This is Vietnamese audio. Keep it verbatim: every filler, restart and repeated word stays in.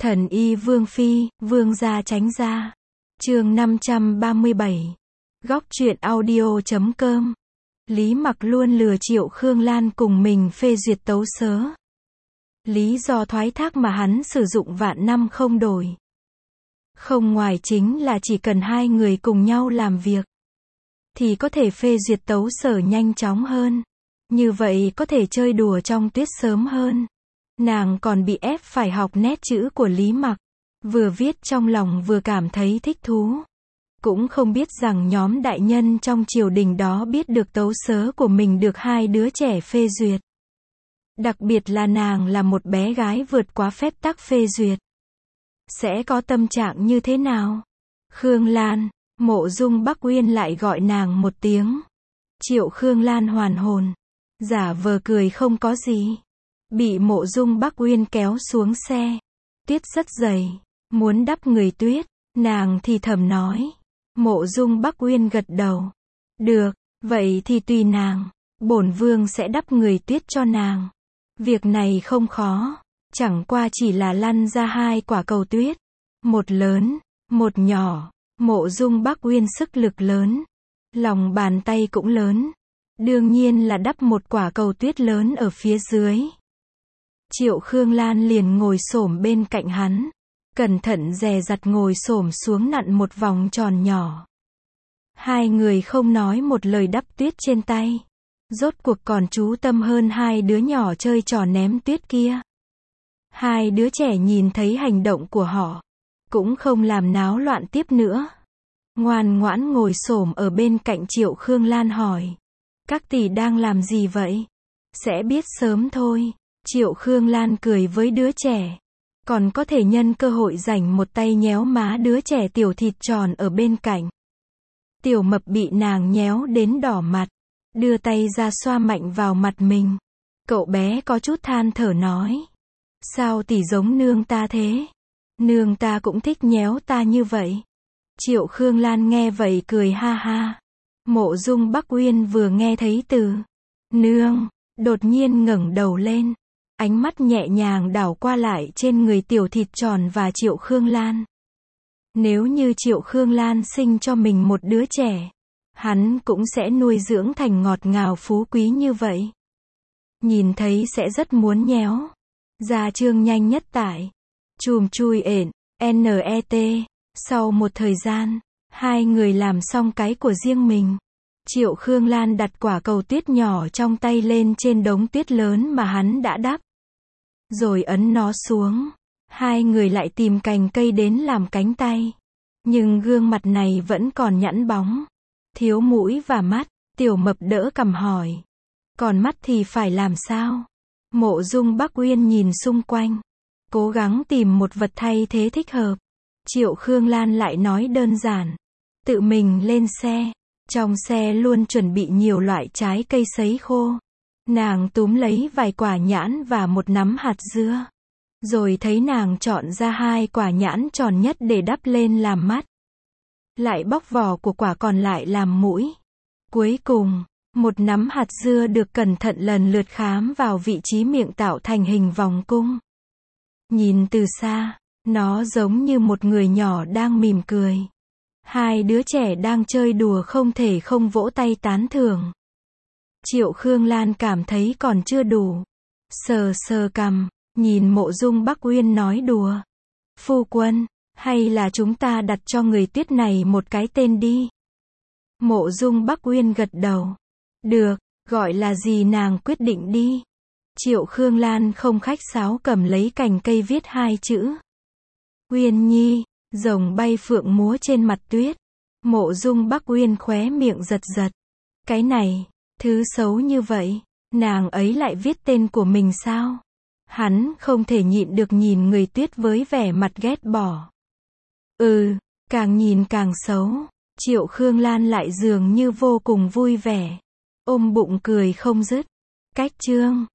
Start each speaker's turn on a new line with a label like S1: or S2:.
S1: Thần y Vương Phi, Vương gia tránh ra. Chương năm trăm ba mươi bảy. Góc truyện audio chấm com. Lý Mặc luôn lừa Triệu Khương Lan cùng mình phê duyệt tấu sớ. Lý do thoái thác mà hắn sử dụng vạn năm không đổi. Không ngoài chính là chỉ cần hai người cùng nhau làm việc, thì có thể phê duyệt tấu sở nhanh chóng hơn. Như vậy có thể chơi đùa trong tuyết sớm hơn. Nàng còn bị ép phải học nét chữ của Lý Mặc. Vừa viết trong lòng vừa cảm thấy thích thú. Cũng không biết rằng nhóm đại nhân trong triều đình đó biết được tấu sớ của mình được hai đứa trẻ phê duyệt. Đặc biệt là nàng là một bé gái vượt quá phép tắc phê duyệt. Sẽ có tâm trạng như thế nào? Khương Lan, Mộ Dung Bắc Uyên lại gọi nàng một tiếng. Triệu Khương Lan hoàn hồn, giả vờ cười không có gì. Bị Mộ Dung Bắc Uyên kéo xuống xe. Tuyết rất dày, muốn đắp người tuyết, nàng thì thầm nói. Mộ Dung Bắc Uyên gật đầu. Được, vậy thì tùy nàng, bổn vương sẽ đắp người tuyết cho nàng. Việc này không khó, chẳng qua chỉ là lăn ra hai quả cầu tuyết. Một lớn, một nhỏ. Mộ Dung Bắc Uyên sức lực lớn, lòng bàn tay cũng lớn. Đương nhiên là đắp một quả cầu tuyết lớn ở phía dưới. Triệu Khương Lan liền ngồi xổm bên cạnh hắn, cẩn thận dè dặt ngồi xổm xuống nặn một vòng tròn nhỏ. Hai người không nói một lời đắp tuyết trên tay. Rốt cuộc còn chú tâm hơn hai đứa nhỏ chơi trò ném tuyết kia. Hai đứa trẻ nhìn thấy hành động của họ, cũng không làm náo loạn tiếp nữa. Ngoan ngoãn ngồi xổm ở bên cạnh Triệu Khương Lan hỏi. Các tỷ đang làm gì vậy? Sẽ biết sớm thôi. Triệu Khương Lan cười với đứa trẻ. Còn có thể nhân cơ hội rảnh một tay nhéo má đứa trẻ tiểu thịt tròn ở bên cạnh. Tiểu mập bị nàng nhéo đến đỏ mặt, đưa tay ra xoa mạnh vào mặt mình. Cậu bé có chút than thở nói. Sao tỷ giống nương ta thế? Nương ta cũng thích nhéo ta như vậy. Triệu Khương Lan nghe vậy cười ha ha. Mộ Dung Bắc Uyên vừa nghe thấy từ nương, đột nhiên ngẩng đầu lên. Ánh mắt nhẹ nhàng đảo qua lại trên người tiểu thịt tròn và Triệu Khương Lan. Nếu như Triệu Khương Lan sinh cho mình một đứa trẻ, hắn cũng sẽ nuôi dưỡng thành ngọt ngào phú quý như vậy. Nhìn thấy sẽ rất muốn nhéo. Gia chương nhanh nhất tải. Chùm chui ện, net. Sau một thời gian, hai người làm xong cái của riêng mình. Triệu Khương Lan đặt quả cầu tuyết nhỏ trong tay lên trên đống tuyết lớn mà hắn đã đắp. Rồi ấn nó xuống. Hai người lại tìm cành cây đến làm cánh tay. Nhưng gương mặt này vẫn còn nhẵn bóng. Thiếu mũi và mắt. Tiểu mập đỡ cằm hỏi. Còn mắt thì phải làm sao? Mộ Dung Bắc Uyên nhìn xung quanh, cố gắng tìm một vật thay thế thích hợp. Triệu Khương Lan lại nói đơn giản. Tự mình lên xe. Trong xe luôn chuẩn bị nhiều loại trái cây sấy khô. Nàng túm lấy vài quả nhãn và một nắm hạt dưa. Rồi thấy nàng chọn ra hai quả nhãn tròn nhất để đắp lên làm mắt. Lại bóc vỏ của quả còn lại làm mũi. Cuối cùng, một nắm hạt dưa được cẩn thận lần lượt khám vào vị trí miệng tạo thành hình vòng cung. Nhìn từ xa, nó giống như một người nhỏ đang mỉm cười. Hai đứa trẻ đang chơi đùa không thể không vỗ tay tán thưởng. Triệu Khương Lan cảm thấy còn chưa đủ. Sờ sờ cằm, nhìn Mộ Dung Bắc Uyên nói đùa. Phu quân, hay là chúng ta đặt cho người tuyết này một cái tên đi. Mộ Dung Bắc Uyên gật đầu. Được, gọi là gì nàng quyết định đi. Triệu Khương Lan không khách sáo cầm lấy cành cây viết hai chữ. Uyên Nhi, rồng bay phượng múa trên mặt tuyết. Mộ Dung Bắc Uyên khóe miệng giật giật. Cái này, thứ xấu như vậy, nàng ấy lại viết tên của mình sao? Hắn không thể nhịn được nhìn người tuyết với vẻ mặt ghét bỏ. Ừ, càng nhìn càng xấu. Triệu Khương Lan lại dường như vô cùng vui vẻ. Ôm bụng cười không dứt. Cách chương